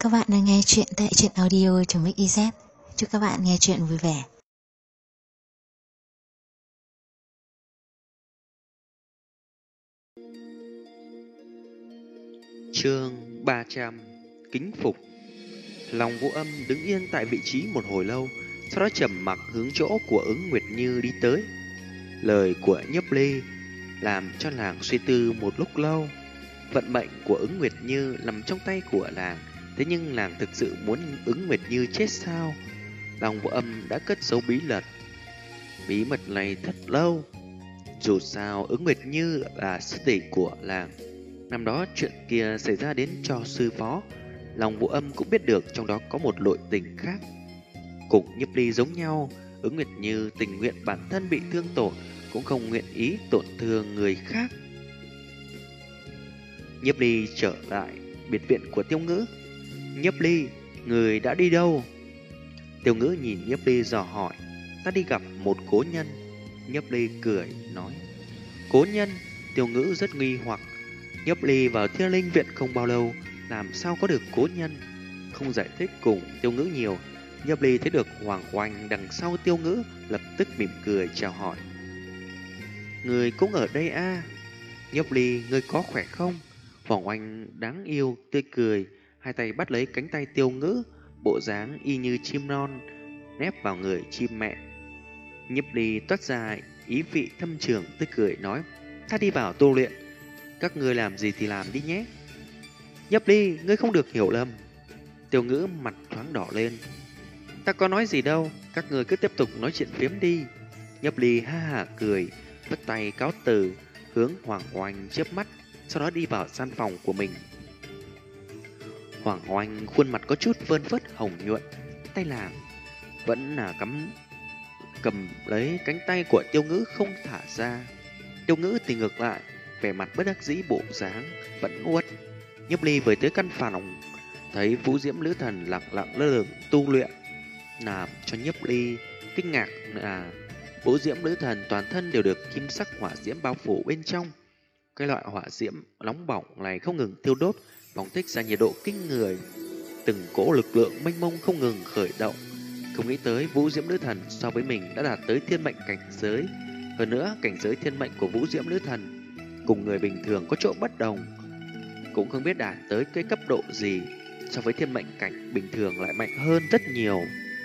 Các bạn đang nghe chuyện tại truyện audio.mix.iz. Chúc các bạn nghe chuyện vui vẻ. Chương 300 Kính phục. Lòng Vũ Âm đứng yên tại vị trí một hồi lâu, sau đó trầm mặc hướng chỗ của Ứng Nguyệt Như đi tới. Lời của Nhiếp Ly làm cho nàng suy tư một lúc lâu. Vận mệnh của Ứng Nguyệt Như nằm trong tay của nàng, thế nhưng nàng thực sự muốn Ứng Nguyệt Như chết sao? Lòng Vũ Âm đã cất giấu bí mật này thật lâu. Dù sao Ứng Nguyệt Như là sư tỷ của nàng. Năm đó chuyện kia xảy ra đến cho sư phó, lòng Vũ Âm cũng biết được trong đó có một nội tình khác. Cùng Nhiếp Ly giống nhau, Ứng Nguyệt Như tình nguyện bản thân bị thương tổn, cũng không nguyện ý tổn thương người khác. Nhiếp Ly trở lại biệt viện của Tiêu Ngữ. Nhiếp Ly, người đã đi đâu? Tiêu Ngữ nhìn Nhiếp Ly dò hỏi. Ta đi gặp một cố nhân. Nhiếp Ly cười nói. Cố nhân? Tiêu Ngữ rất nghi hoặc. Nhiếp Ly vào Thiên Linh viện không bao lâu, làm sao có được cố nhân? Không giải thích cùng Tiêu Ngữ nhiều, Nhiếp Ly thấy được Hoàng Oanh đằng sau Tiêu Ngữ, lập tức mỉm cười chào hỏi. Người cũng ở đây à? Nhiếp Ly, người có khỏe không? Hoàng Oanh đáng yêu tươi cười, hai tay bắt lấy cánh tay Tiêu Ngữ, bộ dáng y như chim non nép vào người chim mẹ. Nhiếp Ly toát ra ý vị thâm trường tươi cười nói: ta đi vào tu luyện, các ngươi làm gì thì làm đi nhé. Nhiếp Ly, ngươi không được hiểu lầm. Tiêu Ngữ mặt thoáng đỏ lên. Ta có nói gì đâu, các ngươi cứ tiếp tục nói chuyện phiếm đi. Nhiếp Ly ha hả cười, vất tay cáo từ, hướng Hoàng Oanh chớp mắt, sau đó đi vào gian phòng của mình. Hoàng Oanh khuôn mặt có chút vơn vớt hồng nhuận, tay làm vẫn là cầm lấy cánh tay của Tiêu Ngữ không thả ra. Tiêu Ngữ thì ngược lại, vẻ mặt bất đắc dĩ bộ dáng vẫn uất. Nhiếp Ly vừa tới căn phòng, thấy Vũ Diễm Lữ Thần lặng lặng lơ lửng tu luyện, làm cho Nhiếp Ly kinh ngạc là Vũ Diễm Lữ Thần toàn thân đều được kim sắc hỏa diễm bao phủ bên trong. Cái loại hỏa diễm nóng bỏng này không ngừng thiêu đốt, phóng thích ra nhiệt độ kinh người, từng cỗ lực lượng mênh mông không ngừng khởi động. Không nghĩ tới Vũ Diễm Lữ Thần so với mình đã đạt tới thiên mệnh cảnh giới. Hơn nữa, cảnh giới thiên mệnh của Vũ Diễm Lữ Thần cùng người bình thường có chỗ bất đồng, cũng không biết đạt tới cái cấp độ gì, so với thiên mệnh cảnh bình thường lại mạnh hơn rất nhiều.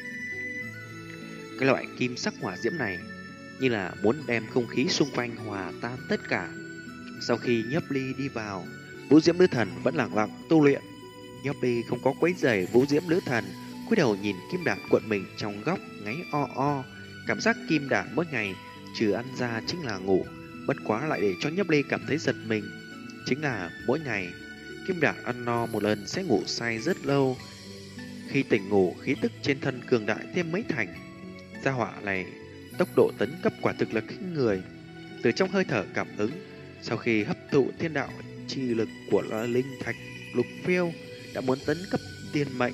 Cái loại kim sắc hỏa diễm này như là muốn đem không khí xung quanh hòa tan tất cả. Sau khi Nhiếp Ly đi vào, Vũ Diễm Lữ Thần vẫn lặng lặng tu luyện. Nhiếp Ly không có quấy rầy Vũ Diễm Lữ Thần, cúi đầu nhìn kim đản cuộn mình trong góc ngáy o o. Cảm giác kim đản mỗi ngày trừ ăn ra chính là ngủ, bất quá lại để cho Nhiếp Ly cảm thấy giật mình. Chính là mỗi ngày kim đản ăn no một lần sẽ ngủ say rất lâu. Khi tỉnh ngủ, khí tức trên thân cường đại thêm mấy thành. Gia hỏa này tốc độ tấn cấp quả thực là kinh người. Từ trong hơi thở cảm ứng, sau khi hấp thụ thiên đạo chi lực của linh thạch lục phiêu, đã muốn tấn cấp tiên mệnh.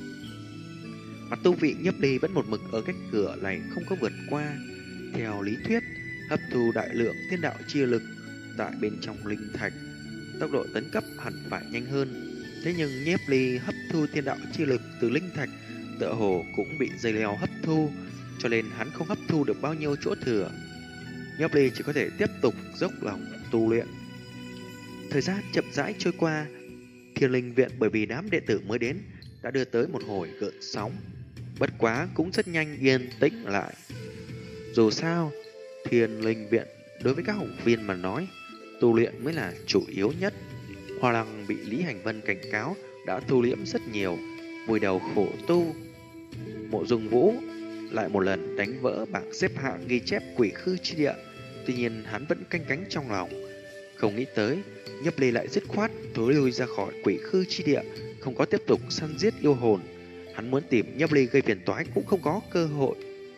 Mà tu vị Nhiếp Ly vẫn một mực ở cách cửa này không có vượt qua. Theo lý thuyết, hấp thu đại lượng thiên đạo chi lực tại bên trong linh thạch, tốc độ tấn cấp hẳn phải nhanh hơn. Thế nhưng Nhiếp Ly hấp thu thiên đạo chi lực từ linh thạch tựa hồ cũng bị dây leo hấp thu, cho nên hắn không hấp thu được bao nhiêu chỗ thừa. Nhiếp Ly chỉ có thể tiếp tục dốc lòng tu luyện. Thời gian chậm rãi trôi qua, Thiên Linh viện bởi vì đám đệ tử mới đến đã đưa tới một hồi gợn sóng, bất quá cũng rất nhanh yên tĩnh lại. Dù sao, Thiên Linh viện đối với các học viên mà nói, tu luyện mới là chủ yếu nhất. Hoa Lăng bị Lý Hành Vân cảnh cáo đã thu liễm rất nhiều, vùi đầu khổ tu. Mộ Dung Vũ lại một lần đánh vỡ bảng xếp hạng ghi chép Quỷ Khư Chi Địa, tuy nhiên hắn vẫn canh cánh trong lòng. Không nghĩ tới Nhiếp Ly lại dứt khoát thối lui ra khỏi Quỷ Khư Chi Địa, không có tiếp tục săn giết yêu hồn. Hắn muốn tìm Nhiếp Ly gây phiền toái cũng không có cơ hội.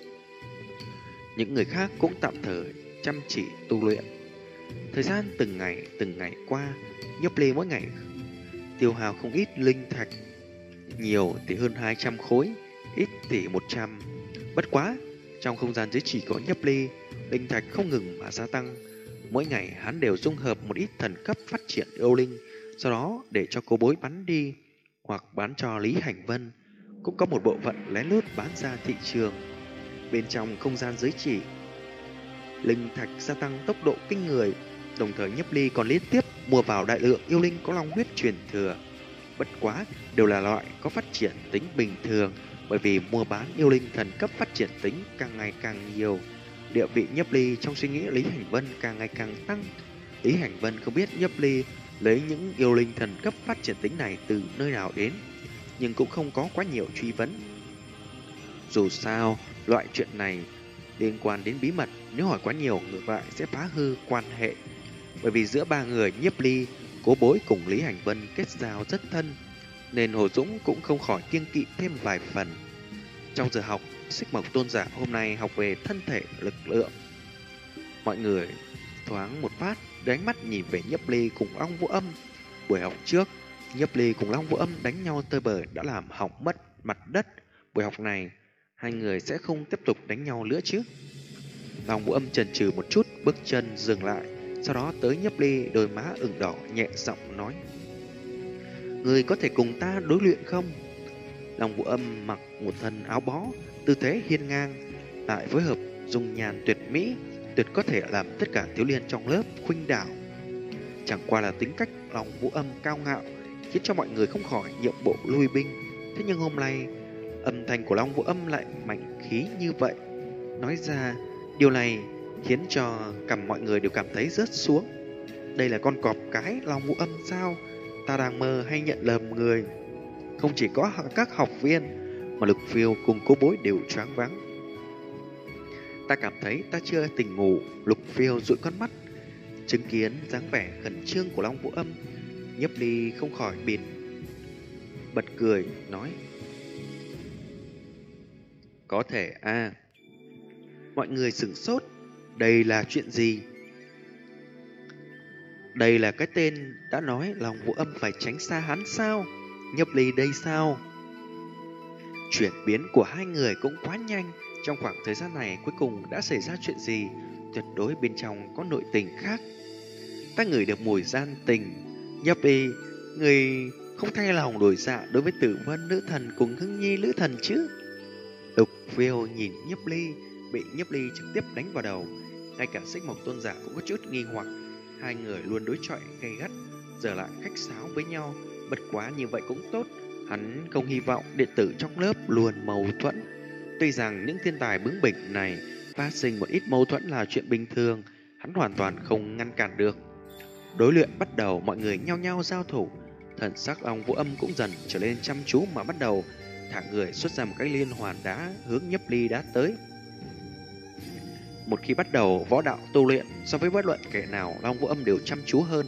Những người khác cũng tạm thời chăm chỉ tu luyện. Thời gian từng ngày qua, Nhiếp Ly mỗi ngày tiêu hao không ít linh thạch, nhiều thì hơn 200 khối, ít thì 100. Bất quá, trong không gian dưới chỉ có Nhiếp Ly, linh thạch không ngừng mà gia tăng. Mỗi ngày hắn đều dung hợp một ít thần cấp phát triển yêu linh, sau đó để cho cô bối bắn đi. hoặc bán cho Lý Hành Vân, cũng có một bộ phận lén lút bán ra thị trường. Bên trong không gian giới chỉ, linh thạch gia tăng tốc độ kinh người, đồng thời Nhiếp Ly còn liên tiếp mua vào đại lượng yêu linh có long huyết truyền thừa. Bất quá đều là loại có phát triển tính bình thường, bởi vì mua bán yêu linh thần cấp phát triển tính càng ngày càng nhiều. Địa vị Nhiếp Ly trong suy nghĩ Lý Hành Vân càng ngày càng tăng. Lý Hành Vân không biết Nhiếp Ly lấy những yêu linh thần cấp phát triển tính này từ nơi nào đến, nhưng cũng không có quá nhiều truy vấn. Dù sao, loại chuyện này liên quan đến bí mật, nếu hỏi quá nhiều ngược lại sẽ phá hư quan hệ. Bởi vì giữa ba người Nhiếp Ly, Cố Bối cùng Lý Hành Vân kết giao rất thân, nên Hồ Dũng cũng không khỏi kiêng kỵ thêm vài phần. Trong giờ học, Xích Mộc Tôn giả hôm nay học về thân thể lực lượng. Mọi người thoáng một phát, đánh mắt nhìn về Nhiếp Ly cùng Long Vũ Âm. Buổi học trước, Nhiếp Ly cùng Long Vũ Âm đánh nhau tơi bời đã làm hỏng mất mặt đất. Buổi học này, hai người sẽ không tiếp tục đánh nhau nữa chứ? Long Vũ Âm chần chừ một chút, bước chân dừng lại, sau đó tới Nhiếp Ly, đôi má ửng đỏ, nhẹ giọng nói: "Người có thể cùng ta đối luyện không?" Long Vũ Âm mặc một thân áo bó, tư thế hiên ngang, lại phối hợp dung nhan tuyệt mỹ, tuyệt có thể làm tất cả thiếu niên trong lớp khuynh đảo. Chẳng qua là tính cách Long Vũ Âm cao ngạo, khiến cho mọi người không khỏi nhượng bộ lui binh. Thế nhưng hôm nay, âm thanh của Long Vũ Âm lại mạnh khí như vậy. Nói ra, điều này khiến cho cằm mọi người đều cảm thấy rớt xuống. Đây là con cọp cái Long Vũ Âm sao? Ta đang mơ hay nhận lầm người? Không chỉ có các học viên, mà Lục Phiêu cùng Cố Bối đều choáng váng. Ta cảm thấy ta chưa tỉnh ngủ. Lục Phiêu dụi con mắt, chứng kiến dáng vẻ khẩn trương của Long Vũ Âm, Nhiếp Ly không khỏi bật cười nói: "Có thể a." Mọi người sửng sốt, đây là chuyện gì? Đây là cái tên đã nói Long Vũ Âm phải tránh xa hắn sao? Nhiếp Ly đây sao? Chuyển biến của hai người cũng quá nhanh. Trong khoảng thời gian này cuối cùng đã xảy ra chuyện gì? Tuyệt đối bên trong có nội tình khác. Ta ngửi được mùi gian tình. Nhiếp Ly, người không thay lòng đổi dạ đối với Tử Vân nữ thần cùng Hưng Nhi nữ thần chứ? Lục Phiêu nhìn Nhiếp Ly, bị Nhiếp Ly trực tiếp đánh vào đầu. Ngay cả Xích Mộc Tôn giả cũng có chút nghi hoặc. Hai người luôn đối chọi gay gắt, giờ lại khách sáo với nhau. Bất quá như vậy cũng tốt. Hắn không hy vọng đệ tử trong lớp luôn mâu thuẫn. Tuy rằng những thiên tài bướng bỉnh này phát sinh một ít mâu thuẫn là chuyện bình thường, hắn hoàn toàn không ngăn cản được. Đối luyện bắt đầu, mọi người nhao nhao giao thủ. Thần sắc Long Vũ Âm cũng dần trở nên chăm chú mà bắt đầu thả người xuất ra một cái liên hoàn đá hướng Nhiếp Ly đá tới. Một khi bắt đầu võ đạo tu luyện, so với bất luận kẻ nào, Long Vũ Âm đều chăm chú hơn.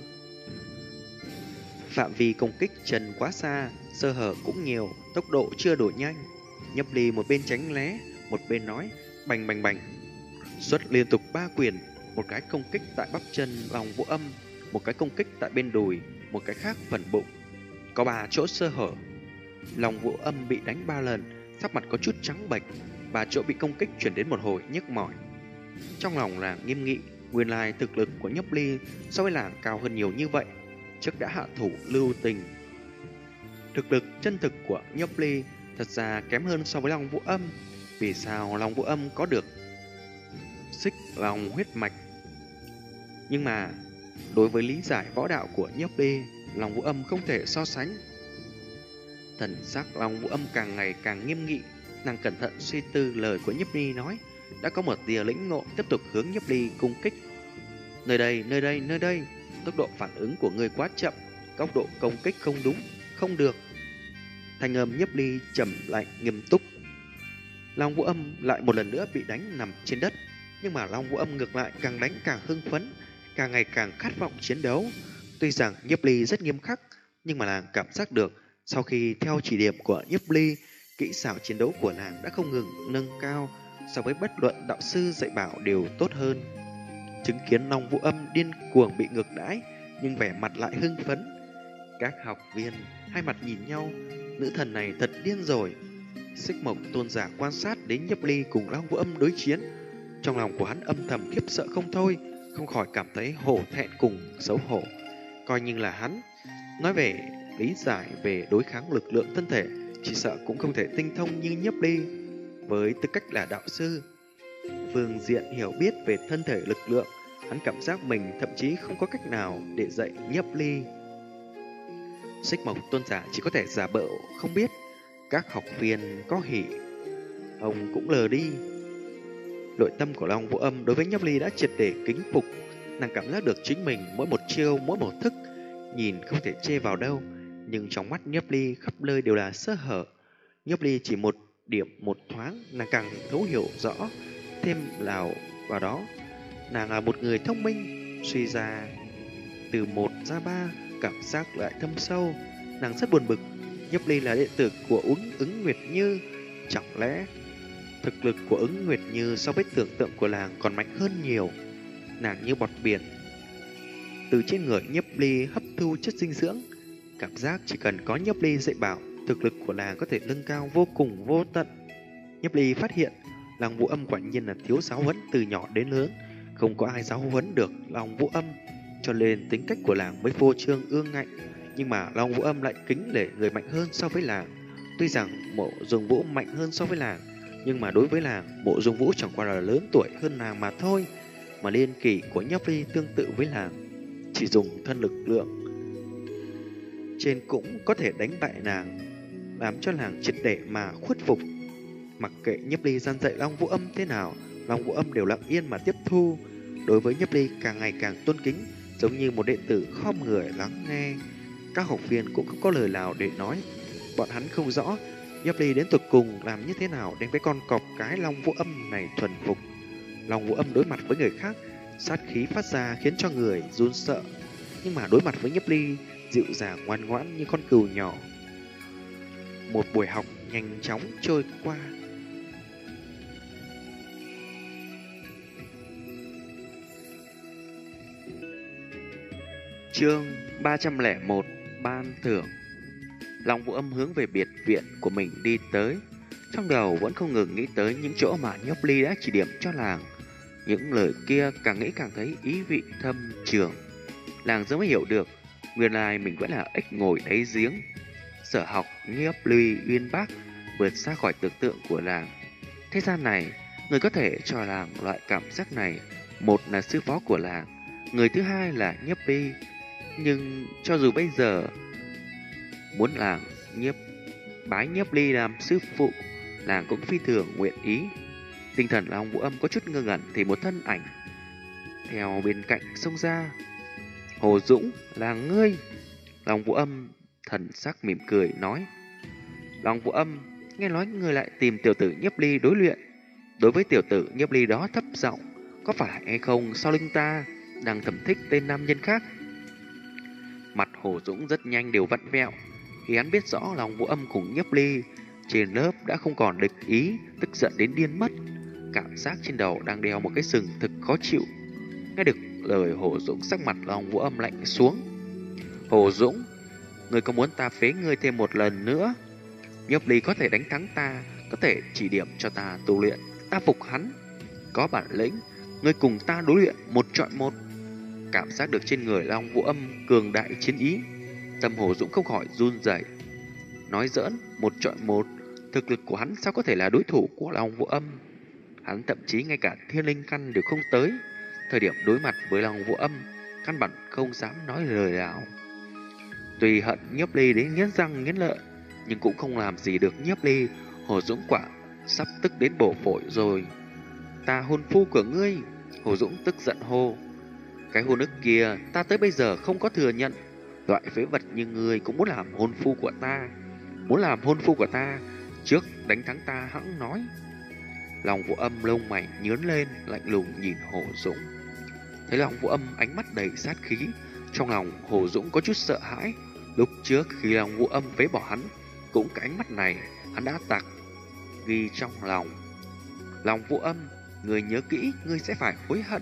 Phạm vi công kích trần quá xa, sơ hở cũng nhiều, tốc độ chưa đổi nhanh. Nhiếp Ly một bên tránh né, một bên nói bành bành bành, xuất liên tục 3 quyền, một cái công kích tại bắp chân Long Vũ Âm, một cái công kích tại bên đùi, một cái khác phần bụng. Có 3 chỗ sơ hở. Long Vũ Âm bị đánh 3 lần, sắc mặt có chút trắng bệch, 3 chỗ bị công kích chuyển đến một hồi nhức mỏi. Trong lòng là nghiêm nghị, nguyên lai thực lực của Nhiếp Ly so với làng cao hơn nhiều như vậy, trước đã hạ thủ lưu tình. Thực lực chân thực của Nhiếp Ly thật ra kém hơn so với Long Vũ Âm. Vì sao Long Vũ Âm có được xích long huyết mạch? Nhưng mà đối với lý giải võ đạo của Nhiếp Ly, Long Vũ Âm không thể so sánh. Thần sắc Long Vũ Âm càng ngày càng nghiêm nghị, nàng cẩn thận suy tư lời của Nhiếp Ly nói, đã có một tia lĩnh ngộ, tiếp tục hướng Nhiếp Ly cung kích. Nơi đây, tốc độ phản ứng của người quá chậm, góc độ công kích không đúng, không được. Thanh âm Nhiếp Ly trầm lạnh nghiêm túc. Long Vũ Âm lại một lần nữa bị đánh nằm trên đất, nhưng mà Long Vũ Âm ngược lại càng đánh càng hưng phấn, càng ngày càng khát vọng chiến đấu. Tuy rằng Nhiếp Ly rất nghiêm khắc, nhưng mà nàng cảm giác được sau khi theo chỉ điểm của Nhiếp Ly, kỹ xảo chiến đấu của nàng đã không ngừng nâng cao, so với bất luận đạo sư dạy bảo đều tốt hơn. Chứng kiến Long Vũ Âm điên cuồng bị ngược đãi, nhưng vẻ mặt lại hưng phấn. Các học viên hai mặt nhìn nhau, nữ thần này thật điên rồi. Xích Mộc Tôn giả quan sát đến Nhiếp Ly cùng Long Vũ Âm đối chiến, trong lòng của hắn âm thầm khiếp sợ không thôi, không khỏi cảm thấy hổ thẹn cùng xấu hổ. Coi như là hắn nói về lý giải về đối kháng lực lượng thân thể, chỉ sợ cũng không thể tinh thông như Nhiếp Ly. Với tư cách là đạo sư, phương diện hiểu biết về thân thể lực lượng, hắn cảm giác mình thậm chí không có cách nào để dạy Nhiếp Ly. Xích Mộc tôn giả chỉ có thể giả bộ không biết. Các học viên có hỉ, ông cũng lờ đi. Nội tâm của Long Vũ Âm đối với Nhiếp Ly đã triệt để kính phục. Nàng cảm giác được chính mình mỗi một chiêu, mỗi một thức nhìn không thể chê vào đâu, nhưng trong mắt Nhiếp Ly khắp nơi đều là sơ hở. Nhiếp Ly chỉ một điểm một thoáng, nàng càng thấu hiểu rõ thêm vào đó. Nàng là một người thông minh, suy ra từ 1 ra 3, cảm giác lại thâm sâu. Nàng rất buồn bực. Nhiếp Ly là đệ tử của Ứng Nguyệt Như, chẳng lẽ thực lực của Ứng Nguyệt Như so với tưởng tượng của nàng còn mạnh hơn nhiều? Nàng như bọt biển, từ trên người Nhiếp Ly hấp thu chất dinh dưỡng. Cảm giác chỉ cần có Nhiếp Ly dạy bảo, thực lực của nàng có thể nâng cao vô cùng vô tận. Nhiếp Ly phát hiện Long Vũ Âm quả nhiên là thiếu giáo huấn từ nhỏ đến lớn, không có ai giáo huấn được Long Vũ Âm, cho nên tính cách của nàng mới phô trương ương ngạnh. Nhưng mà Long Vũ Âm lại kính nể người mạnh hơn so với nàng. Tuy rằng Mộ Dung Vũ mạnh hơn so với nàng, nhưng mà đối với nàng, Mộ Dung Vũ chẳng qua là lớn tuổi hơn nàng mà thôi. Mà liên kỳ của Nhiếp Ly tương tự với nàng, chỉ dùng thân lực lượng trên cũng có thể đánh bại nàng, làm cho nàng triệt để mà khuất phục. Mặc kệ Nhiếp Ly gian dạy Long Vũ Âm thế nào, Long Vũ Âm đều lặng yên mà tiếp thu. Đối với Nhiếp Ly càng ngày càng tôn kính, giống như một đệ tử khom người lắng nghe. Các học viên cũng không có lời nào để nói. Bọn hắn không rõ Nhiếp Ly đến tột cùng làm như thế nào đến với con cọp cái Long Vũ Âm này thuần phục. Long Vũ Âm đối mặt với người khác, sát khí phát ra khiến cho người run sợ, nhưng mà đối mặt với Nhiếp Ly dịu dàng ngoan ngoãn như con cừu nhỏ. Một buổi học nhanh chóng trôi qua. Chương 301: Ban thưởng. Long Vũ Âm hướng về biệt viện của mình đi tới, trong đầu vẫn không ngừng nghĩ tới những chỗ mà Nhiếp Ly đã chỉ điểm cho nàng. Những lời kia càng nghĩ càng thấy ý vị thâm trường. Nàng giờ mới hiểu được, nguyên lai mình vẫn là ếch ngồi đáy giếng. Sở học Nhiếp Ly uyên bác vượt xa khỏi tưởng tượng của nàng. Thế gian này, người có thể cho nàng loại cảm giác này, một là sư phó của nàng, người thứ hai là Nhiếp Ly. Nhưng cho dù bây giờ muốn nàng bái Nhiếp Ly làm sư phụ, nàng cũng phi thường nguyện ý. Tinh thần Long Vũ Âm có chút ngơ ngẩn thì một thân ảnh theo bên cạnh xông ra. Hồ Dũng, là ngươi? Long Vũ Âm thần sắc mỉm cười nói. Long Vũ Âm, nghe nói ngươi lại tìm tiểu tử Nhiếp Ly đối luyện. Đối với tiểu tử Nhiếp Ly đó thấp giọng, có phải hay không sau lưng ta đang thầm thích tên nam nhân khác? Mặt Hồ Dũng rất nhanh đều vặn vẹo khi hắn biết rõ Long Vũ Âm cùng Nhiếp Ly trên lớp đã không còn địch ý, tức giận đến điên mất. Cảm giác trên đầu đang đeo một cái sừng thực khó chịu. Nghe được lời Hồ Dũng, sắc mặt Long Vũ Âm lạnh xuống. Hồ Dũng, ngươi có muốn ta phế ngươi thêm một lần nữa? Nhiếp Ly có thể đánh thắng ta, có thể chỉ điểm cho ta tu luyện, ta phục hắn. Có bản lĩnh, ngươi cùng ta đối luyện một chọi một. Cảm giác được trên người Long Vũ Âm cường đại chiến ý, tâm Hồ Dũng không khỏi run rẩy. Nói giỡn, một chọi một, thực lực của hắn sao có thể là đối thủ của Long Vũ Âm? Hắn thậm chí ngay cả thiên linh căn đều không tới. Thời điểm đối mặt với Long Vũ Âm, căn bản không dám nói lời nào. Tuy hận Nhiếp Ly đến nghiến răng nghiến lợi, nhưng cũng không làm gì được Nhiếp Ly. Hồ Dũng quả sắp tức đến bổ phổi rồi. Ta hôn phu của ngươi! Hồ Dũng tức giận hô. Cái hôn ức kia ta tới bây giờ không có thừa nhận. Loại phế vật như ngươi cũng muốn làm hôn phu của ta. Muốn làm hôn phu của ta, trước đánh thắng ta hẵng nói. Long Vũ Âm lông mày nhướng lên, lạnh lùng nhìn Hồ Dũng. Thấy Long Vũ Âm ánh mắt đầy sát khí, trong lòng Hồ Dũng có chút sợ hãi. Lúc trước khi Long Vũ Âm phế bỏ hắn, cũng cái ánh mắt này hắn đã ghi trong lòng. Long Vũ Âm, ngươi nhớ kỹ, ngươi sẽ phải hối hận.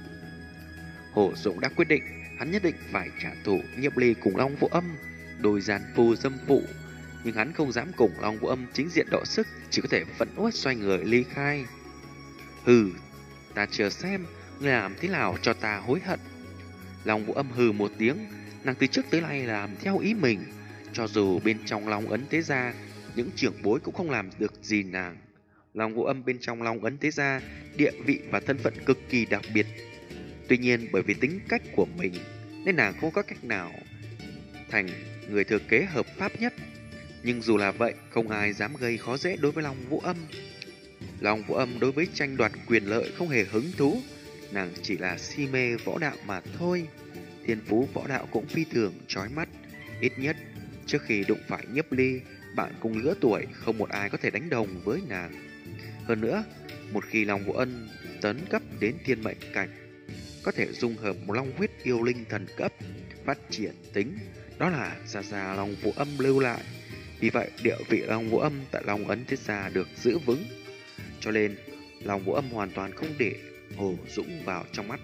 Hồ Dũng đã quyết định, hắn nhất định phải trả thù Nhiếp Ly cùng Long Vũ Âm, đôi gian phu dâm phụ. Nhưng hắn không dám cùng Long Vũ Âm chính diện đọ sức, chỉ có thể phẫn uất xoay người ly khai. Hừ, ta chờ xem ngươi làm thế nào cho ta hối hận. Long Vũ Âm hừ một tiếng, nàng từ trước tới nay làm theo ý mình, Cho dù bên trong Long Ấn Thế Gia, những trưởng bối cũng không làm được gì nàng. Long Vũ Âm bên trong Long Ấn Thế Gia, địa vị và thân phận cực kỳ đặc biệt. Tuy nhiên bởi vì tính cách của mình nên nàng không có cách nào thành người thừa kế hợp pháp nhất. Nhưng dù là vậy, không ai dám gây khó dễ đối với Long Vũ Âm. Long Vũ Âm đối với tranh đoạt quyền lợi không hề hứng thú, nàng chỉ là si mê võ đạo mà thôi. Thiên phú võ đạo cũng phi thường chói mắt, ít nhất trước khi đụng phải Nhiếp Ly, bạn cùng lứa tuổi không một ai có thể đánh đồng với nàng. Hơn nữa, một khi Long Vũ Âm tấn cấp đến thiên mệnh cảnh, có thể dung hợp một long huyết yêu linh thần cấp, phát triển tính, đó là Gia Long Vũ Âm lưu lại. Vì vậy, địa vị Long Vũ Âm tại Long Ấn Thế Gia được giữ vững. Cho nên, Long Vũ Âm hoàn toàn không để Hồ Dũng vào trong mắt.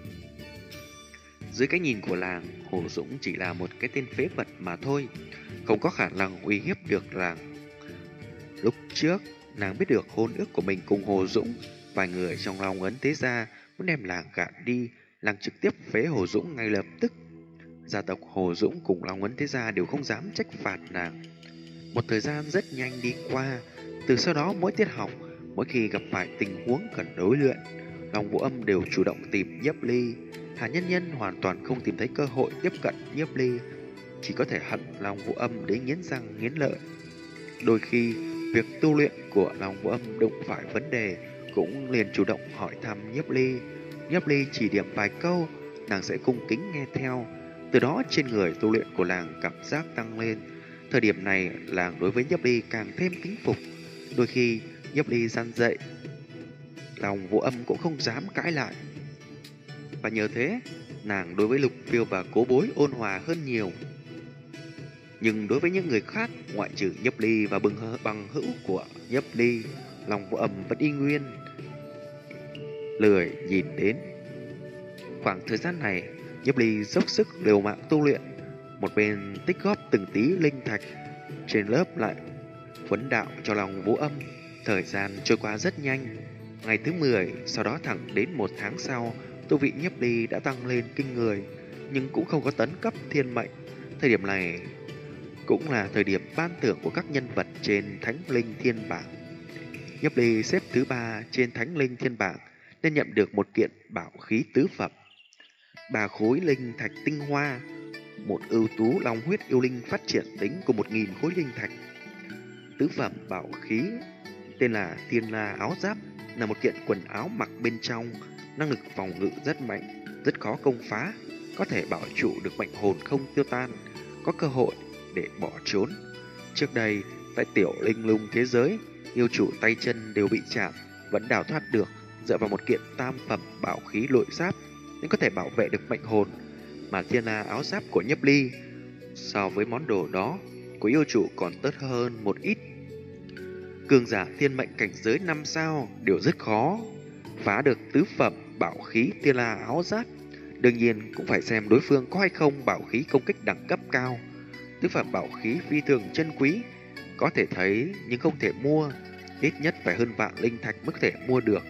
Dưới cái nhìn của làng, Hồ Dũng chỉ là một cái tên phế vật mà thôi, không có khả năng uy hiếp được làng. Lúc trước, nàng biết được hôn ước của mình cùng Hồ Dũng, vài người trong Long Ấn Thế Gia muốn đem làng gạt đi, làng trực tiếp phế Hồ Dũng ngay lập tức. Gia tộc Hồ Dũng cùng Long Ấn Thế Gia đều không dám trách phạt nàng. Một thời gian rất nhanh đi qua, từ sau đó mỗi tiết học, mỗi khi gặp phải tình huống cần đối luyện, Long Vũ Âm đều chủ động tìm Nhiếp Ly. Hà Nhân Nhân hoàn toàn không tìm thấy cơ hội tiếp cận Nhiếp Ly, chỉ có thể hận Long Vũ Âm đến nghiến răng nghiến lợi. Đôi khi, việc tu luyện của Long Vũ Âm đụng phải vấn đề, cũng liền chủ động hỏi thăm Nhiếp Ly. Nhiếp Ly chỉ điểm vài câu, nàng sẽ cung kính nghe theo. Từ đó trên người tu luyện của nàng cảm giác tăng lên. Thời điểm này, làng đối với Nhiếp Ly càng thêm kính phục. Đôi khi, Nhiếp Ly gian dạy, Long Vũ Âm cũng không dám cãi lại. Và nhờ thế, nàng đối với Lục Phiêu và Cố Bối ôn hòa hơn nhiều. Nhưng đối với những người khác, ngoại trừ Nhiếp Ly và bằng hữu của Nhiếp Ly, Long Vũ Âm vẫn y nguyên, lười nhìn đến. Khoảng thời gian này, Nhiếp Ly dốc sức liều mạng tu luyện, một bên tích góp từng tí linh thạch, trên lớp lại huấn đạo cho Long Vũ Âm. Thời gian trôi qua rất nhanh. Ngày thứ 10, sau đó thẳng đến 1 tháng sau, tu vị Nhiếp Ly đã tăng lên kinh người, nhưng cũng không có tấn cấp thiên mệnh. Thời điểm này cũng là thời điểm ban thưởng của các nhân vật trên Thánh Linh Thiên Bảng. Nhiếp Ly xếp thứ 3 trên Thánh Linh Thiên Bảng, nên nhận được một kiện bảo khí tứ phẩm, 3 khối linh thạch tinh hoa, một ưu tú long huyết yêu linh phát triển tính của 1000 khối linh thạch. Tứ phẩm bảo khí tên là Thiên La áo giáp, là một kiện quần áo mặc bên trong, năng lực phòng ngự rất mạnh, rất khó công phá, có thể bảo trụ được mệnh hồn không tiêu tan, có cơ hội để bỏ trốn. Trước đây, tại tiểu linh lung thế giới, yêu chủ tay chân đều bị chạm, vẫn đào thoát được, dựa vào một kiện tam phẩm bảo khí lội giáp nên có thể bảo vệ được mệnh hồn. Mà Thiên La áo giáp của Nhiếp Ly so với món đồ đó của yêu chủ còn tốt hơn một ít. Cường giả thiên mệnh cảnh giới 5 sao đều rất khó phá được tứ phẩm bảo khí Thiên La áo giáp. Đương nhiên cũng phải xem đối phương có hay không bảo khí công kích đẳng cấp cao. Tứ phẩm bảo khí phi thường chân quý, có thể thấy nhưng không thể mua, ít nhất phải hơn vạn linh thạch mới có thể mua được.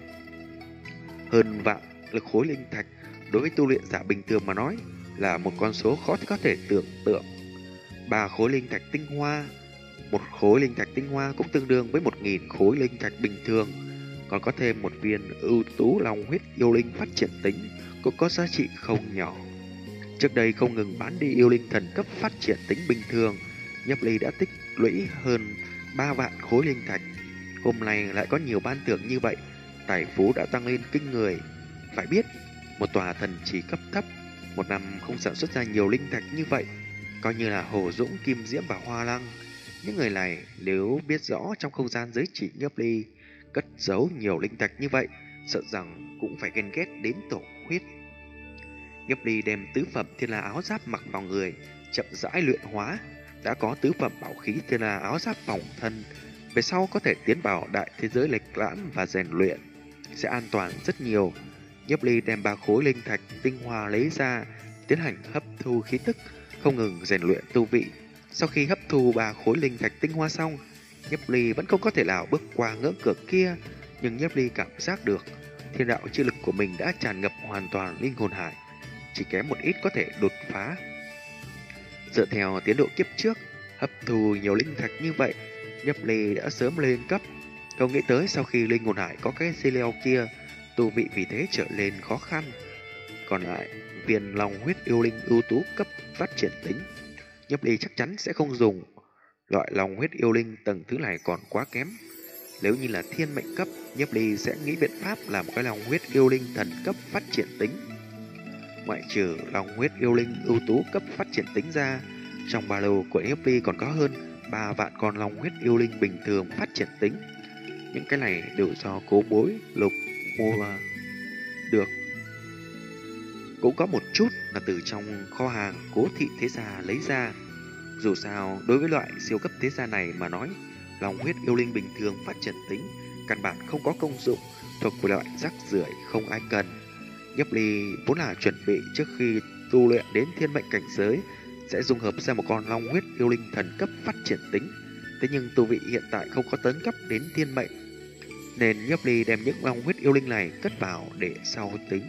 Hơn vạn lực khối linh thạch đối với tu luyện giả bình thường mà nói là một con số khó có thể tưởng tượng. 3 khối linh thạch tinh hoa, một khối linh thạch tinh hoa cũng tương đương với 1000 khối linh thạch bình thường, còn có thêm một viên ưu tú long huyết yêu linh phát triển tính cũng có giá trị không nhỏ. Trước đây không ngừng bán đi yêu linh thần cấp phát triển tính bình thường, Nhiếp Ly đã tích lũy hơn 3 vạn khối linh thạch. Hôm nay lại có nhiều ban thưởng như vậy, tài phú đã tăng lên kinh người. Phải biết, một tòa thần trì cấp thấp, một năm không sản xuất ra nhiều linh thạch như vậy, coi như là Hồ Dũng, Kim Diễm và Hoa Lăng. Những người này nếu biết rõ trong không gian giới chỉ Nhiếp Ly cất giấu nhiều linh thạch như vậy, sợ rằng cũng phải ghen ghét đến tổ huyết. Nhiếp Ly đem tứ phẩm Thiên La áo giáp mặc vào người, chậm rãi luyện hóa. Đã có tứ phẩm bảo khí Thiên La áo giáp phòng thân, về sau có thể tiến vào đại thế giới lệch lãm và rèn luyện, sẽ an toàn rất nhiều. Nhiếp Ly đem 3 khối linh thạch tinh hoa lấy ra, tiến hành hấp thu khí tức, không ngừng rèn luyện tu vị. Sau khi hấp thu 3 khối linh thạch tinh hoa xong, Nhiếp Ly vẫn không có thể nào bước qua ngưỡng cửa kia, nhưng Nhiếp Ly cảm giác được thiên đạo chi lực của mình đã tràn ngập hoàn toàn linh hồn hải, chỉ kém một ít có thể đột phá. Dựa theo tiến độ kiếp trước, Hấp thu nhiều linh thạch như vậy, Nhấp Ly đã sớm lên cấp. Không nghĩ tới sau khi linh hồn hải có cái dây leo kia, tu vị vì thế trở lên khó khăn. Còn lại, viên long huyết yêu linh ưu tú cấp phát triển tính, Nhấp Ly chắc chắn sẽ không dùng. Loại long huyết yêu linh tầng thứ này còn quá kém. Nếu như là thiên mệnh cấp, Nhấp Ly sẽ nghĩ biện pháp làm cái long huyết yêu linh thần cấp phát triển tính. Ngoại trừ long huyết yêu linh ưu tú cấp phát triển tính ra, trong ba lô của Nhấp Ly còn có hơn 3 vạn con long huyết yêu linh bình thường phát triển tính. Những cái này đều do cố bối lục mua được. Cũng có một chút là từ trong kho hàng Cố Thị Thế Gia lấy ra. Dù sao, đối với loại siêu cấp thế gia này mà nói, long huyết yêu linh bình thường phát triển tính căn bản không có công dụng, thuộc về loại rác rưởi không ai cần. Nhấp Ly vốn là chuẩn bị trước khi tu luyện đến thiên mệnh cảnh giới sẽ dung hợp ra một con long huyết yêu linh thần cấp phát triển tính. Thế nhưng tu vị hiện tại không có tấn cấp đến thiên mệnh, nên Nhấp Ly đem những long huyết yêu linh này cất vào để sau tính.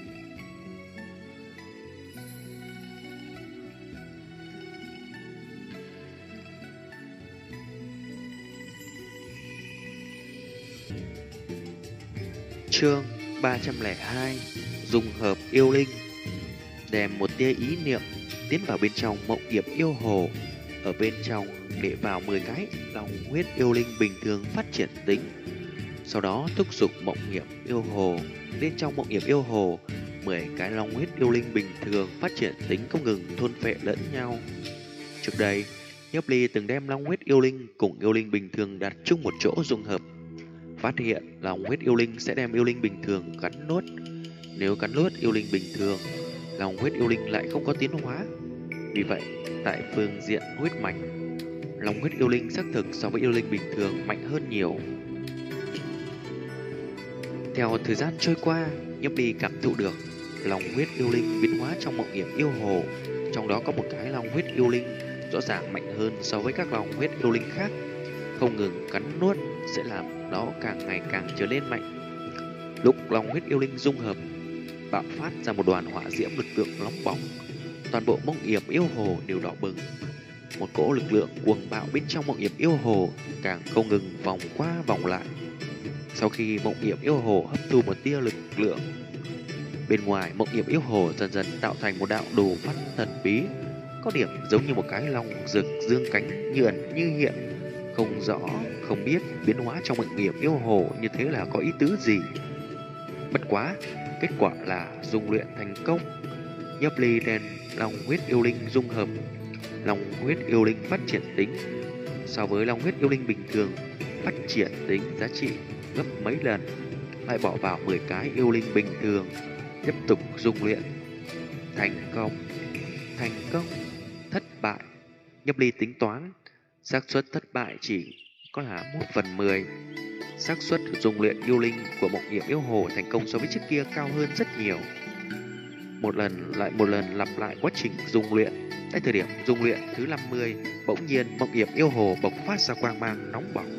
Chương 302: Dung hợp yêu linh. Đem một tia ý niệm tiến vào bên trong mộng hiểm yêu hồ, ở bên trong để vào 10 cái long huyết yêu linh bình thường phát triển tính. Sau đó thúc giục mộng hiểm yêu hồ. Bên trong mộng hiểm yêu hồ, 10 cái long huyết yêu linh bình thường phát triển tính không ngừng thôn phệ lẫn nhau. Trước đây, Nhấp Ly từng đem long huyết yêu linh cùng yêu linh bình thường đặt chung một chỗ dung hợp. Phát hiện long huyết yêu linh sẽ đem yêu linh bình thường cắn nuốt. Nếu cắn nuốt yêu linh bình thường, long huyết yêu linh lại không có tiến hóa. Vì vậy, tại phương diện huyết mạch, long huyết yêu linh xác thực so với yêu linh bình thường mạnh hơn nhiều. Theo thời gian trôi qua, Nhấp Ly cảm thụ được long huyết yêu linh biến hóa trong mộng hiểm yêu hồ. Trong đó có một cái long huyết yêu linh rõ ràng mạnh hơn so với các long huyết yêu linh khác. Không ngừng cắn nuốt sẽ làm nó càng ngày càng trở nên mạnh. Lúc long huyết yêu linh dung hợp, bạo phát ra một đoàn hỏa diễm lực lượng nóng bỏng, toàn bộ mộng hiểm yêu hồ đều đỏ bừng. Một cỗ lực lượng cuồng bạo bên trong mộng hiểm yêu hồ càng không ngừng vòng qua vòng lại. Sau khi mộng hiểm yêu hồ hấp thu một tia lực lượng, bên ngoài mộng hiểm yêu hồ dần dần tạo thành một đạo đồ văn thần bí, có điểm giống như một cái long rực dương cánh như ẩn như hiện, không rõ không biết biến hóa trong mộng hiểm yêu hồ như thế là có ý tứ gì. Bất quá, kết quả là dung luyện thành công. Nhấp Ly đem long huyết yêu linh dung hợp. Long huyết yêu linh phát triển tính so với long huyết yêu linh bình thường phát triển tính giá trị gấp mấy lần, lại bỏ vào 10 cái yêu linh bình thường, tiếp tục dung luyện. Thành công, thất bại. Nhấp Ly tính toán, xác suất thất bại chỉ có là 1/10. Xác suất dung luyện yêu linh của mộng hiểm yêu hồ thành công so với trước kia cao hơn rất nhiều. Một lần lặp lại quá trình dung luyện. Tại thời điểm dung luyện thứ 50, bỗng nhiên mộng hiểm yêu hồ bộc phát ra quang mang nóng bỏng.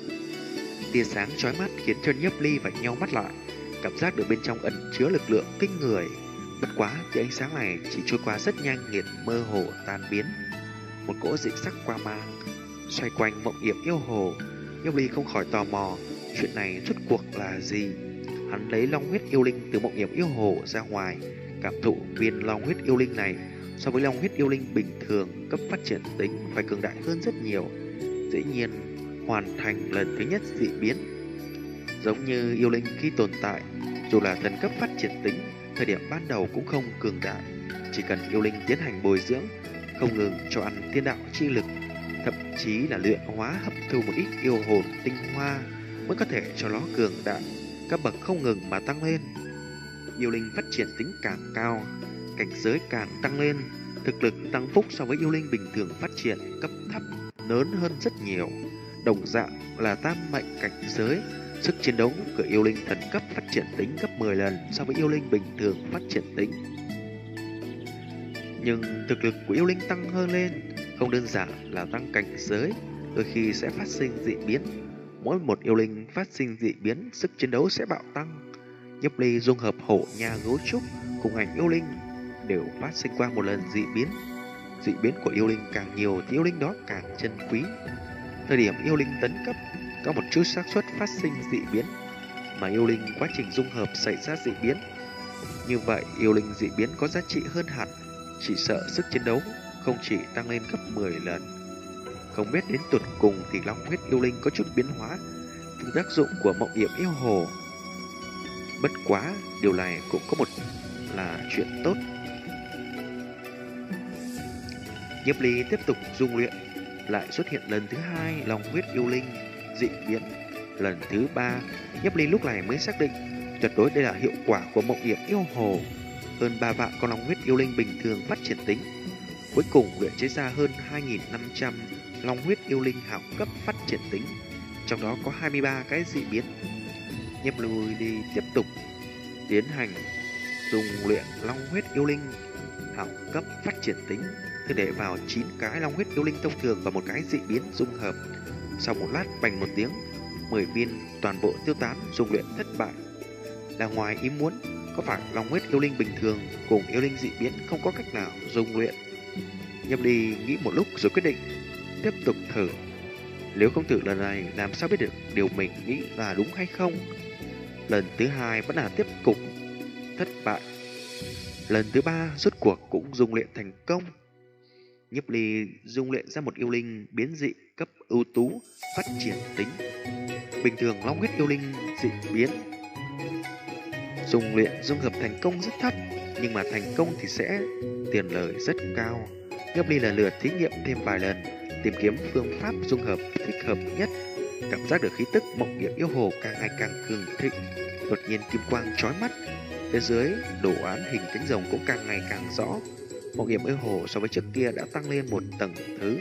Tia sáng chói mắt khiến cho Nhấp Ly phải nheo mắt lại, cảm giác được bên trong ẩn chứa lực lượng kinh người. Bất quá, tia ánh sáng này chỉ trôi qua rất nhanh liền mơ hồ tan biến. Một cỗ dị sắc quang mang xoay quanh mộng hiểm yêu hồ. Nhấp Ly không khỏi tò mò, chuyện này rốt cuộc là gì? Hắn lấy long huyết yêu linh từ mộng hiểm yêu hồ ra ngoài, cảm thụ viên long huyết yêu linh này so với long huyết yêu linh bình thường cấp phát triển tính phải cường đại hơn rất nhiều. Dĩ nhiên, hoàn thành lần thứ nhất dị biến. Giống như yêu linh khi tồn tại, dù là thần cấp phát triển tính, thời điểm ban đầu cũng không cường đại. Chỉ cần yêu linh tiến hành bồi dưỡng, không ngừng cho ăn thiên đạo chi lực, thậm chí là luyện hóa hấp thu một ít yêu hồn tinh hoa, mới có thể cho nó cường đại, các bậc không ngừng mà tăng lên. Yêu linh phát triển tính càng cao, cảnh giới càng tăng lên, thực lực tăng phúc so với yêu linh bình thường phát triển cấp thấp lớn hơn rất nhiều. Đồng dạng là tam mệnh cảnh giới, sức chiến đấu của yêu linh thần cấp phát triển tính gấp 10 lần so với yêu linh bình thường phát triển tính. Nhưng thực lực của yêu linh tăng hơn lên, không đơn giản là tăng cảnh giới, đôi khi sẽ phát sinh dị biến. Mỗi một yêu linh phát sinh dị biến, sức chiến đấu sẽ bạo tăng. Nhấp Ly dung hợp hổ nha gấu trúc cùng ảnh yêu linh đều phát sinh qua một lần dị biến. dị biến của yêu linh càng nhiều thì yêu linh đó càng chân quý. Thời điểm yêu linh tấn cấp, có một chút xác suất phát sinh dị biến, mà yêu linh quá trình dung hợp xảy ra dị biến. Như vậy, yêu linh dị biến có giá trị hơn hẳn, chỉ sợ sức chiến đấu không chỉ tăng lên gấp 10 lần. Không biết đến tột cùng thì long huyết yêu linh có chút biến hóa từ tác dụng của mộng yểm yêu hồ. Bất quá, điều này cũng có một là chuyện tốt. Nhiếp Ly tiếp tục dung luyện, lại xuất hiện lần thứ hai long huyết yêu linh dị biến. Lần thứ ba, Nhiếp Ly lúc này mới xác định tuyệt đối đây là hiệu quả của mộng yểm yêu hồ. Hơn 3 vạn con long huyết yêu linh bình thường phát triển tính, cuối cùng luyện chế ra hơn 2.500 long huyết yêu linh hảo cấp phát triển tính, trong đó có 23 cái dị biến. Nhiếp Ly tiếp tục tiến hành dùng luyện long huyết yêu linh hảo cấp phát triển tính, cứ để vào 9 cái long huyết yêu linh thông thường và một cái dị biến dung hợp. Sau một lát bành một tiếng, 10 viên toàn bộ tiêu tán, dùng luyện thất bại. Là ngoài ý muốn, có phải long huyết yêu linh bình thường cùng yêu linh dị biến không có cách nào dung luyện? Nhiếp Ly nghĩ một lúc rồi quyết định tiếp tục thử. Nếu không thử lần này, làm sao biết được điều mình nghĩ là đúng hay không? Lần thứ hai vẫn là tiếp tục thất bại. Lần thứ ba rốt cuộc cũng dung luyện thành công. Nhiếp Ly dung luyện ra một yêu linh biến dị cấp ưu tú phát triển tính. Bình thường long huyết yêu linh dị biến dung luyện dung hợp thành công rất thấp, nhưng mà thành công thì sẽ tiền lời rất cao. Nhiếp Ly lần lượt thí nghiệm thêm vài lần, tìm kiếm phương pháp dung hợp thích hợp nhất. Cảm giác được khí tức mộng yểm yêu hồ càng ngày càng cường thịnh. Đột nhiên kim quang chói mắt, bên dưới đồ án hình cánh rồng cũng càng ngày càng rõ. Mộng yểm yêu hồ so với trước kia đã tăng lên một tầng thứ.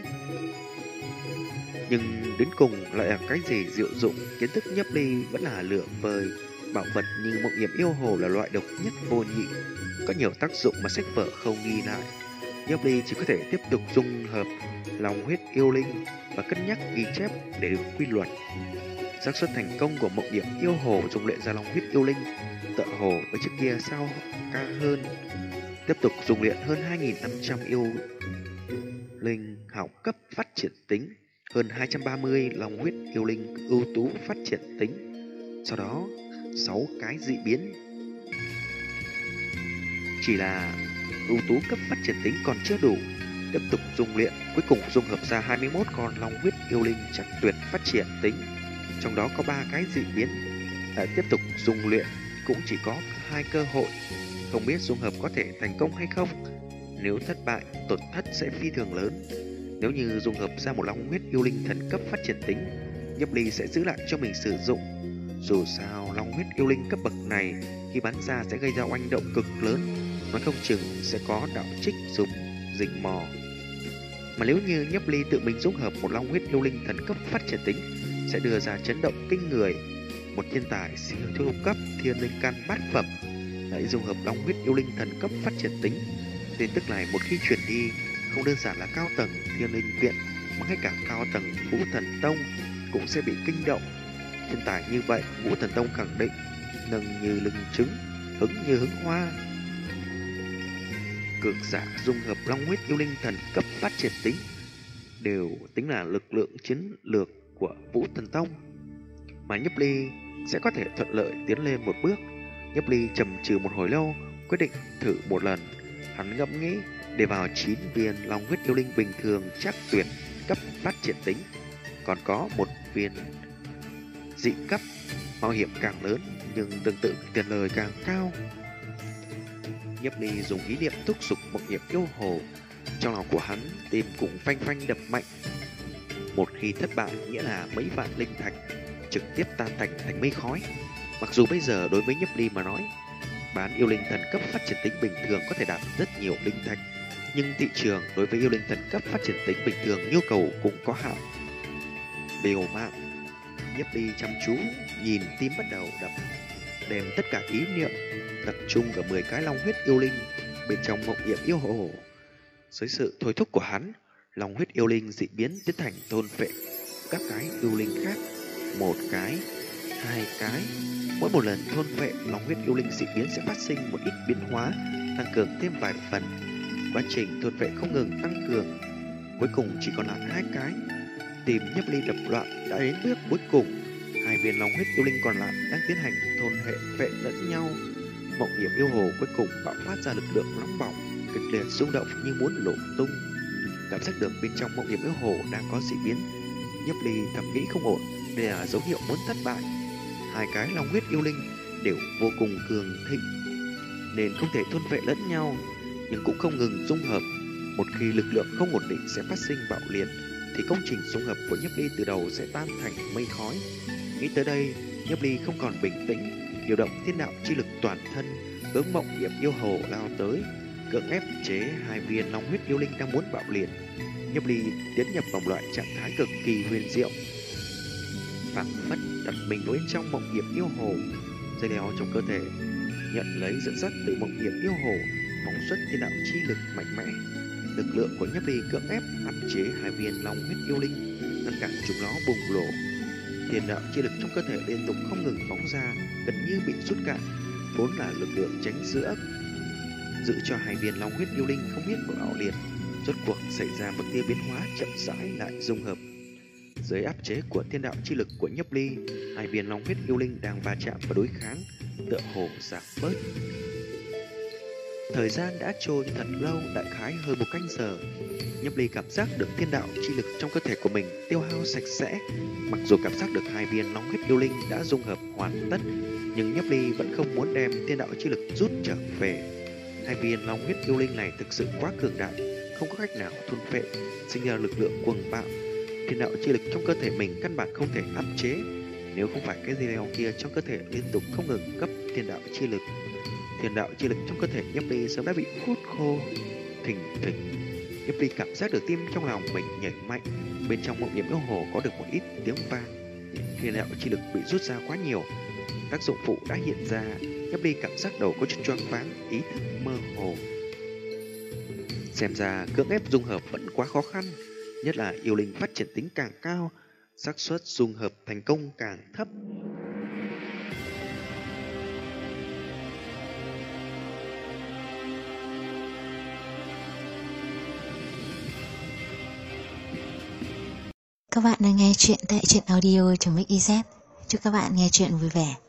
Nhưng đến cùng lại là cái gì diệu dụng? Kiến thức Nhiếp Ly vẫn là lựa vời. Bảo vật như mộng yểm yêu hồ là loại độc nhất vô nhị, có nhiều tác dụng mà sách vở không ghi lại. Nhiếp Ly chỉ có thể tiếp tục dung hợp long huyết yêu linh và cân nhắc ghi chép để được quy luật. Xác suất thành công của mộng yểm yêu hồ dung luyện ra long huyết yêu linh tựa hồ với trước kia sao cao hơn. Tiếp tục dung luyện hơn 2.500 yêu linh hảo cấp phát triển tính, hơn 230 long huyết yêu linh ưu tú phát triển tính, sau đó 6 cái dị biến. Chỉ là ưu tú cấp phát triển tính còn chưa đủ, tiếp tục dung luyện, cuối cùng dung hợp ra 21 con long huyết yêu linh chắc tuyệt phát triển tính, trong đó có 3 cái dị biến. Lại tiếp tục dung luyện, cũng chỉ có 2 cơ hội, không biết dung hợp có thể thành công hay không. Nếu thất bại, tổn thất sẽ phi thường lớn. Nếu như dung hợp ra một long huyết yêu linh thần cấp phát triển tính, Nhiếp Ly sẽ giữ lại cho mình sử dụng. Dù sao, long huyết yêu linh cấp bậc này khi bắn ra sẽ gây ra oanh động cực lớn, nói không chừng sẽ có đạo trích dùng rình mò. Mà nếu như Nhiếp Ly tự mình dung hợp một long huyết yêu linh thần cấp phát triển tính, sẽ đưa ra chấn động kinh người. Một thiên tài siêu thu cấp thiên linh căn bát phẩm lại dung hợp long huyết yêu linh thần cấp phát triển tính. Tin tức này một khi truyền đi, không đơn giản là cao tầng thiên linh viện mà ngay cả cao tầng Vũ Thần Tông cũng sẽ bị kinh động. Thiên tài như vậy, Vũ Thần Tông khẳng định nâng như lưng trứng, hứng như hứng hoa. Cường giả dung hợp long huyết yêu linh thần cấp phát triển tính đều tính là lực lượng chiến lược của Vũ Thần Tông, mà Nhiếp Ly sẽ có thể thuận lợi tiến lên một bước. Nhiếp Ly trầm trừ một hồi lâu, quyết định thử một lần. Hắn ngẫm nghĩ để vào 9 viên long huyết yêu linh bình thường chắc tuyệt cấp phát triển tính, còn có 1 viên dị cấp. Mạo hiểm càng lớn nhưng tương tự tiền lời càng cao. Nhiếp Ly dùng ý niệm thúc giục mộng yểm yêu hồ, trong lòng của hắn tim cũng phanh phanh đập mạnh. Một khi thất bại nghĩa là mấy vạn linh thạch trực tiếp tan thành thành mây khói. Mặc dù bây giờ đối với Nhiếp Ly mà nói, bán yêu linh thần cấp phát triển tính bình thường có thể đạt rất nhiều linh thạch, nhưng thị trường đối với yêu linh thần cấp phát triển tính bình thường nhu cầu cũng có hạn. Liều mạng, Nhiếp Ly chăm chú nhìn, tim bắt đầu đập, đem tất cả ý niệm tập trung vào 10 cái long huyết yêu linh bên trong mộng yểm yêu hồ. Dưới sự thôi thúc của hắn, long huyết yêu linh dị biến tiến thành thôn phệ các cái yêu linh khác, 1 cái, 2 cái. Mỗi một lần thôn phệ, long huyết yêu linh dị biến sẽ phát sinh một ít biến hóa, tăng cường thêm vài phần. quá trình thôn vệ không ngừng tăng cường, cuối cùng chỉ còn lại 2 cái. Tim Nhiếp Ly đập loạn đã đến bước cuối cùng. 2 viên long huyết yêu linh còn lại đang tiến hành thôn hệ vệ lẫn nhau. Mộng Hiểm yêu hồ cuối cùng bạo phát ra lực lượng nóng bỏng, kịch liệt rung động như muốn nổ tung. Cảm giác được bên trong Mộng Hiểm yêu hồ đang có dị biến, Nhiếp Ly thầm nghĩ không ổn, đây là dấu hiệu muốn thất bại. 2 cái long huyết yêu linh đều vô cùng cường thịnh, nên không thể thôn vệ lẫn nhau, nhưng cũng không ngừng dung hợp. Một khi lực lượng không ổn định sẽ phát sinh bạo liệt, thì công trình dung hợp của Nhiếp Ly từ đầu sẽ tan thành mây khói. Nghĩ tới đây, Nhiếp Ly không còn bình tĩnh, điều động thiên đạo chi lực toàn thân hướng Mộng Hiểm yêu hồ lao tới, cưỡng ép chế 2 viên long huyết yêu linh đang muốn bạo liệt. Nhiếp Ly tiến nhập vào loại trạng thái cực kỳ huyền diệu, phảng phất đặt mình đối trong Mộng Hiểm yêu hồ, dây đeo trong cơ thể nhận lấy dẫn dắt từ Mộng Hiểm yêu hồ, phóng xuất thiên đạo chi lực mạnh mẽ. Lực lượng của Nhiếp Ly cưỡng ép áp chế 2 viên long huyết yêu linh, ngăn cản chúng nó bùng nổ. Thiên đạo chi lực trong cơ thể liên tục không ngừng phóng ra, gần như bị rút cạn, vốn là lực lượng tránh giữa, giữ cho 2 viên long huyết yêu linh không biết bạo liệt. Rốt cuộc xảy ra một tia biến hóa chậm rãi lại dung hợp. Dưới áp chế của thiên đạo chi lực của Nhiếp Ly, 2 viên long huyết yêu linh đang va chạm và đối kháng, tựa hồ giảm bớt. Thời gian đã trôi thật lâu, đại khái hơn 1 canh giờ. Nhiếp Ly cảm giác được thiên đạo chi lực trong cơ thể của mình tiêu hao sạch sẽ. Mặc dù cảm giác được 2 viên long huyết yêu linh đã dung hợp hoàn tất, nhưng Nhiếp Ly vẫn không muốn đem thiên đạo chi lực rút trở về. 2 viên long huyết yêu linh này thực sự quá cường đại, không có cách nào thôn phệ, sinh ra lực lượng cuồng bạo. Thiên đạo chi lực trong cơ thể mình căn bản không thể áp chế, nếu không phải cái dây đeo kia trong cơ thể liên tục không ngừng cấp thiên đạo chi lực. Thiên đạo chi lực trong cơ thể Nhiếp Ly sớm đã bị hút khô. Thình thịch, Nhiếp Ly cảm giác được tim trong lòng mình nhảy mạnh. Bên trong Mộng Hiểm yêu hồ có được một ít tiếng vang. Thiên đạo chi lực bị rút ra quá nhiều, tác dụng phụ đã hiện ra. Nhiếp Ly cảm giác đầu có chút choáng váng, ý thức mơ hồ. Xem ra cưỡng ép dung hợp vẫn quá khó khăn, nhất là yêu linh phát triển tính càng cao, xác suất dung hợp thành công càng thấp. Các bạn đang nghe chuyện tại truyện audio.mix.iz. Chúc các bạn nghe chuyện vui vẻ.